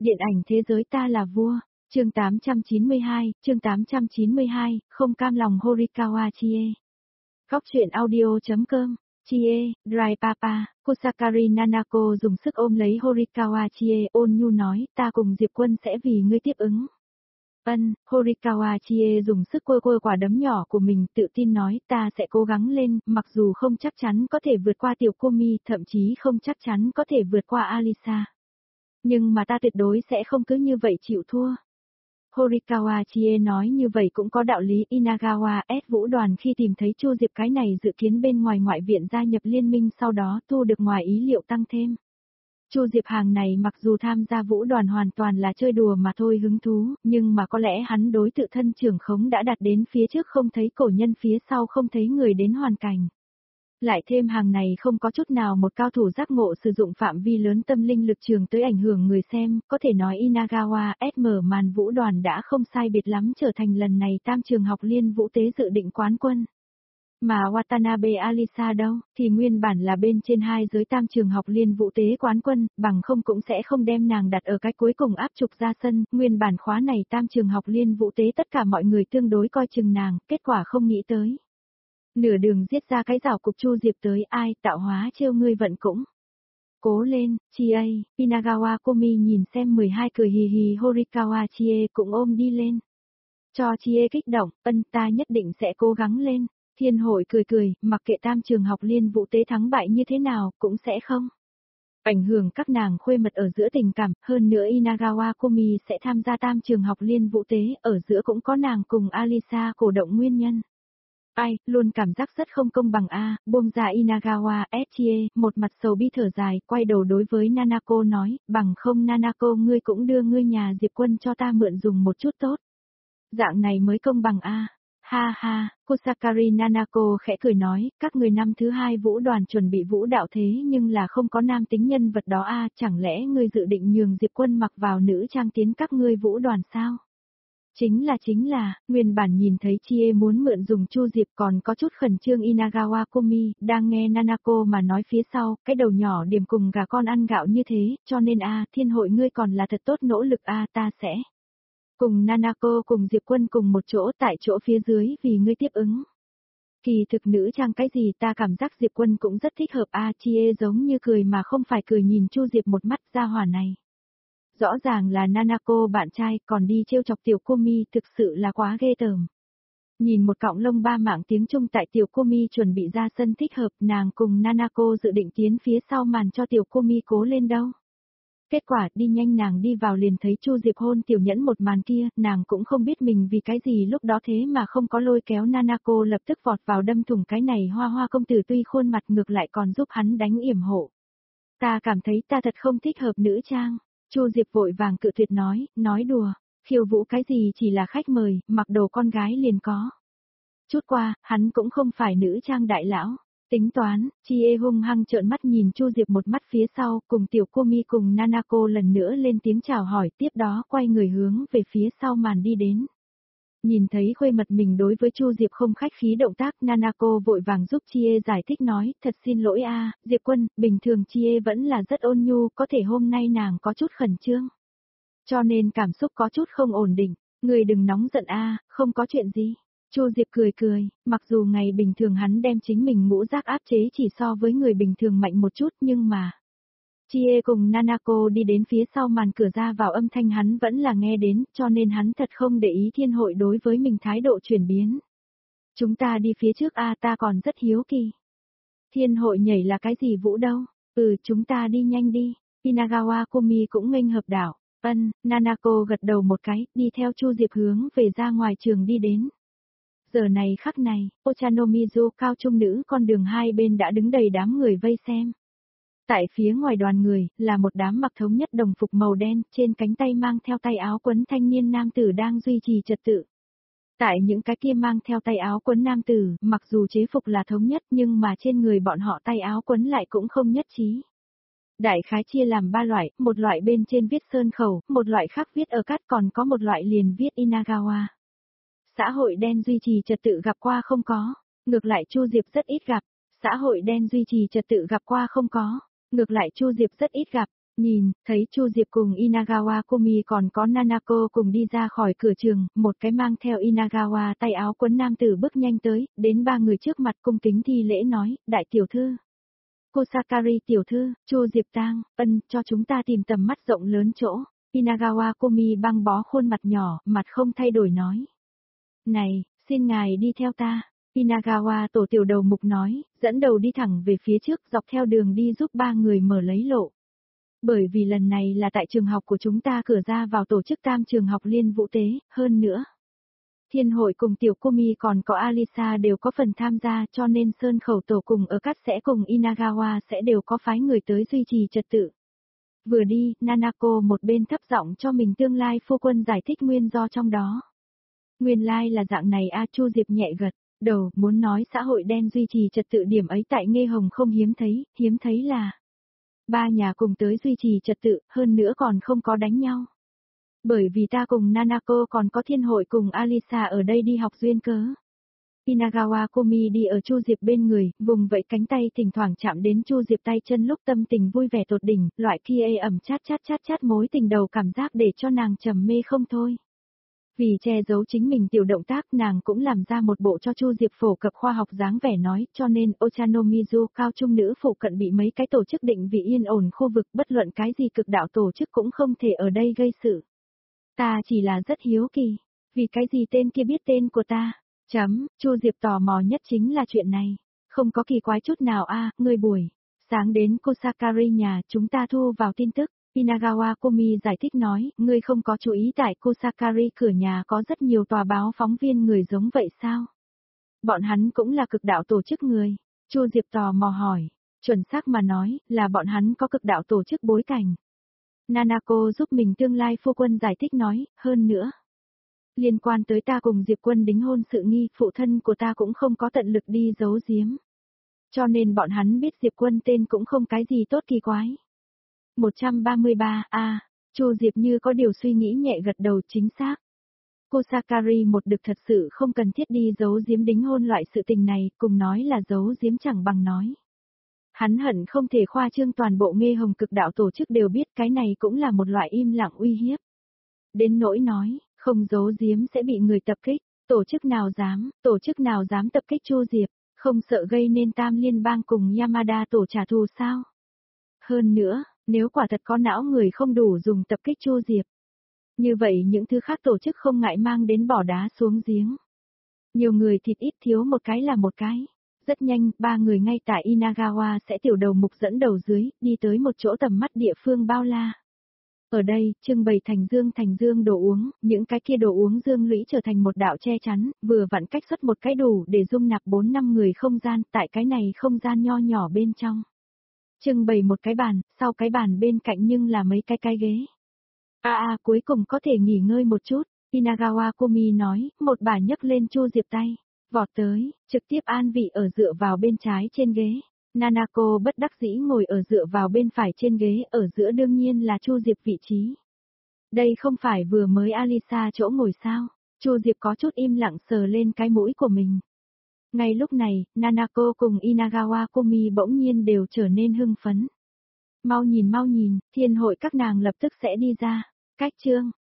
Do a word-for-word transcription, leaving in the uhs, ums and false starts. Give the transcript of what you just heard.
Điện ảnh thế giới ta là vua, chương tám trăm chín mươi hai, chương tám trăm chín mươi hai, không cam lòng Horikawa Chie. Góc truyện audio.com, Chie, Dry Papa, Kusakari Nanako dùng sức ôm lấy Horikawa Chie, ôn nhu nói, ta cùng Diệp Quân sẽ vì ngươi tiếp ứng. Ân, Horikawa Chie dùng sức quơ quơ quả đấm nhỏ của mình, tự tin nói, ta sẽ cố gắng lên, mặc dù không chắc chắn có thể vượt qua Tiểu Komi, thậm chí không chắc chắn có thể vượt qua Alisa. Nhưng mà ta tuyệt đối sẽ không cứ như vậy chịu thua. Horikawa Chie nói như vậy cũng có đạo lý. Inagawa S vũ đoàn khi tìm thấy Chu Diệp cái này dự kiến bên ngoài ngoại viện gia nhập liên minh, sau đó thu được ngoài ý liệu tăng thêm. Chu Diệp hàng này mặc dù tham gia vũ đoàn hoàn toàn là chơi đùa mà thôi hứng thú, nhưng mà có lẽ hắn đối tự thân trưởng khống đã đạt đến phía trước không thấy cổ nhân, phía sau không thấy người đến hoàn cảnh. Lại thêm hàng này không có chút nào một cao thủ giác ngộ sử dụng phạm vi lớn tâm linh lực trường tới ảnh hưởng người xem, có thể nói Inagawa S mở màn vũ đoàn đã không sai biệt lắm trở thành lần này tam trường học liên vũ tế dự định quán quân. Mà Watanabe Alisa đâu, thì nguyên bản là bên trên hai giới tam trường học liên vũ tế quán quân, bằng không cũng sẽ không đem nàng đặt ở cái cuối cùng áp trục ra sân, nguyên bản khóa này tam trường học liên vũ tế tất cả mọi người tương đối coi chừng nàng, kết quả không nghĩ tới. Nửa đường giết ra cái rào cục Chu Diệp tới, ai tạo hóa trêu ngươi vận cũng. Cố lên, Chie, Inagawa Komi nhìn xem mười hai cười hì hì Horikawa Chie cũng ôm đi lên. Cho Chie kích động, ân ta nhất định sẽ cố gắng lên. Thiên hội cười cười, mặc kệ tam trường học liên vũ tế thắng bại như thế nào, cũng sẽ không ảnh hưởng các nàng khuê mật ở giữa tình cảm, hơn nữa Inagawa Komi sẽ tham gia tam trường học liên vũ tế, ở giữa cũng có nàng cùng Alisa cổ động nguyên nhân. Ai, luôn cảm giác rất không công bằng a, buông ra Inagawa Chie, một mặt sầu bi thở dài, quay đầu đối với Nanako nói, bằng không Nanako ngươi cũng đưa ngươi nhà Diệp Quân cho ta mượn dùng một chút tốt. Dạng này mới công bằng a. Ha ha, Kusakari Nanako khẽ cười nói, các người năm thứ hai vũ đoàn chuẩn bị vũ đạo thế nhưng là không có nam tính nhân vật đó a, chẳng lẽ ngươi dự định nhường Diệp Quân mặc vào nữ trang tiến các ngươi vũ đoàn sao? Chính là chính là, nguyên bản nhìn thấy Chie muốn mượn dùng Chu Diệp còn có chút khẩn trương Inagawa Komi, đang nghe Nanako mà nói phía sau, cái đầu nhỏ điểm cùng gà con ăn gạo như thế, cho nên a, thiên hội ngươi còn là thật tốt nỗ lực a, ta sẽ cùng Nanako cùng Diệp Quân cùng một chỗ tại chỗ phía dưới vì ngươi tiếp ứng. Kỳ thực nữ trang cái gì ta cảm giác Diệp Quân cũng rất thích hợp a, Chie giống như cười mà không phải cười nhìn Chu Diệp một mắt ra hỏa này. Rõ ràng là Nanako bạn trai còn đi trêu chọc Tiểu Komi, thực sự là quá ghê tởm. Nhìn một cọng lông ba mạng tiếng Trung tại Tiểu Komi chuẩn bị ra sân thích hợp, nàng cùng Nanako dự định tiến phía sau màn cho Tiểu Komi cố lên đâu. Kết quả đi nhanh nàng đi vào liền thấy Chu Diệp hôn Tiểu Nhẫn một màn kia, nàng cũng không biết mình vì cái gì lúc đó thế mà không có lôi kéo Nanako lập tức vọt vào đâm thủng cái này hoa hoa công tử, tuy khuôn mặt ngược lại còn giúp hắn đánh yểm hộ. Ta cảm thấy ta thật không thích hợp nữ trang. Chu Diệp vội vàng cự tuyệt nói, nói đùa, khiêu vũ cái gì chỉ là khách mời, mặc đồ con gái liền có. Chút qua, hắn cũng không phải nữ trang đại lão. Tính toán, Chie hung hăng trợn mắt nhìn Chu Diệp một mắt phía sau, cùng Tiểu Komi cùng Nanako lần nữa lên tiếng chào hỏi, tiếp đó quay người hướng về phía sau màn đi đến. Nhìn thấy khuê mật mình đối với Chu Diệp không khách khí động tác, Nanako vội vàng giúp Chie giải thích nói, thật xin lỗi a, Diệp Quân, bình thường Chie vẫn là rất ôn nhu, có thể hôm nay nàng có chút khẩn trương. Cho nên cảm xúc có chút không ổn định, người đừng nóng giận a, không có chuyện gì. Chu Diệp cười cười, mặc dù ngày bình thường hắn đem chính mình ngũ giác áp chế chỉ so với người bình thường mạnh một chút nhưng mà... Chie cùng Nanako đi đến phía sau màn cửa ra vào âm thanh hắn vẫn là nghe đến, cho nên hắn thật không để ý thiên hội đối với mình thái độ chuyển biến. Chúng ta đi phía trước a, ta còn rất hiếu kỳ. Thiên hội nhảy là cái gì vũ đâu? Ừ, chúng ta đi nhanh đi. Inagawa Komi cũng nghênh hợp đảo. Ân, Nanako gật đầu một cái, đi theo Chu Diệp hướng về ra ngoài trường đi đến. Giờ này khắc này, Ochanomizu cao trung nữ con đường hai bên đã đứng đầy đám người vây xem. Tại phía ngoài đoàn người, là một đám mặc thống nhất đồng phục màu đen, trên cánh tay mang theo tay áo quấn thanh niên nam tử đang duy trì trật tự. Tại những cái kia mang theo tay áo quấn nam tử, mặc dù chế phục là thống nhất nhưng mà trên người bọn họ tay áo quấn lại cũng không nhất trí. Đại khái chia làm ba loại, một loại bên trên viết sơn khẩu, một loại khác viết ở cát, còn có một loại liền viết Inagawa. Xã hội đen duy trì trật tự gặp qua không có, ngược lại Chu Diệp rất ít gặp. Xã hội đen duy trì trật tự gặp qua không có, ngược lại Chu Diệp rất ít gặp. Nhìn, thấy Chu Diệp cùng Inagawa Kumi còn có Nanako cùng đi ra khỏi cửa trường, một cái mang theo Inagawa tay áo quấn nam tử bước nhanh tới, đến ba người trước mặt cung kính thi lễ nói, đại tiểu thư. Kusakari tiểu thư, Chu Diệp Tang, ân, cho chúng ta tìm tầm mắt rộng lớn chỗ. Inagawa Kumi băng bó khuôn mặt nhỏ, mặt không thay đổi nói. Này, xin ngài đi theo ta. Inagawa tổ tiểu đầu mục nói, dẫn đầu đi thẳng về phía trước dọc theo đường đi giúp ba người mở lấy lộ. Bởi vì lần này là tại trường học của chúng ta cửa ra vào tổ chức tam trường học liên vũ tế, hơn nữa. Thiên hội cùng tiểu Kumi còn có Alisa đều có phần tham gia cho nên Sơn Khẩu tổ cùng ở Cát sẽ cùng Inagawa sẽ đều có phái người tới duy trì trật tự. Vừa đi, Nanako một bên thấp giọng cho mình tương lai phu quân giải thích nguyên do trong đó. Nguyên lai là dạng này a Chu Diệp nhẹ gật, đầu muốn nói xã hội đen duy trì trật tự điểm ấy tại Nghê Hồng không hiếm thấy, hiếm thấy là ba nhà cùng tới duy trì trật tự, hơn nữa còn không có đánh nhau. Bởi vì ta cùng Nanako còn có thiên hội cùng Alisa ở đây đi học duyên cớ. Inagawa Kumi đi ở Chu Diệp bên người, vùng vẫy cánh tay thỉnh thoảng chạm đến Chu Diệp tay chân lúc tâm tình vui vẻ tột đỉnh, loại kia ẩm chát chát chát chát mối tình đầu cảm giác để cho nàng trầm mê không thôi. Vì che giấu chính mình tiểu động tác nàng cũng làm ra một bộ cho Chu Diệp phổ cập khoa học dáng vẻ nói, cho nên Ochanomizu cao trung nữ phụ cận bị mấy cái tổ chức định vị yên ổn khu vực bất luận cái gì cực đạo tổ chức cũng không thể ở đây gây sự. Ta chỉ là rất hiếu kỳ, vì cái gì tên kia biết tên của ta, chấm, Chu Diệp tò mò nhất chính là chuyện này, không có kỳ quái chút nào a ngươi buổi, sáng đến Kusakari nhà chúng ta thu vào tin tức. Inagawa Kumi giải thích nói, ngươi không có chú ý tại Kusakari cửa nhà có rất nhiều tòa báo phóng viên người giống vậy sao? Bọn hắn cũng là cực đạo tổ chức người. Chu Diệp tò mò hỏi, chuẩn xác mà nói, là bọn hắn có cực đạo tổ chức bối cảnh. Nanako giúp mình tương lai phu quân giải thích nói, hơn nữa. Liên quan tới ta cùng Diệp Quân đính hôn sự nghi, phụ thân của ta cũng không có tận lực đi giấu giếm. Cho nên bọn hắn biết Diệp Quân tên cũng không cái gì tốt kỳ quái. một trăm ba mươi ba a Chu Diệp như có điều suy nghĩ nhẹ gật đầu chính xác. Kusakari một đực thật sự không cần thiết đi giấu giếm đính hôn loại sự tình này, cùng nói là giấu giếm chẳng bằng nói. Hắn hận không thể khoa trương toàn bộ Nghê Hồng cực đạo tổ chức đều biết cái này cũng là một loại im lặng uy hiếp. Đến nỗi nói, không giấu giếm sẽ bị người tập kích, tổ chức nào dám, tổ chức nào dám tập kích Chu Diệp, không sợ gây nên Tam Liên bang cùng Yamada tổ trả thù sao? Hơn nữa, nếu quả thật có não người không đủ dùng tập kích Chu Diệp. Như vậy những thứ khác tổ chức không ngại mang đến bỏ đá xuống giếng. Nhiều người thịt ít thiếu một cái là một cái. Rất nhanh, ba người ngay tại Inagawa sẽ tiểu đầu mục dẫn đầu dưới, đi tới một chỗ tầm mắt địa phương bao la. Ở đây, trưng bày thành dương thành dương đồ uống, những cái kia đồ uống dương lũy trở thành một đạo che chắn, vừa vặn cách xuất một cái đủ để dung nạp bốn năm người không gian, tại cái này không gian nho nhỏ bên trong. Trưng bày một cái bàn, sau cái bàn bên cạnh nhưng là mấy cái cái ghế. A à, à, cuối cùng có thể nghỉ ngơi một chút, Inagawa Kumi nói, một bà nhấc lên Chu Diệp tay, vọt tới, trực tiếp an vị ở dựa vào bên trái trên ghế. Nanako bất đắc dĩ ngồi ở dựa vào bên phải trên ghế, ở giữa đương nhiên là Chu Diệp vị trí. Đây không phải vừa mới Alisa chỗ ngồi sao? Chu Diệp có chút im lặng sờ lên cái mũi của mình. Ngay lúc này, Nanako cùng Inagawa Kumi bỗng nhiên đều trở nên hưng phấn. Mau nhìn mau nhìn, thiên hội các nàng lập tức sẽ đi ra. Cách chương,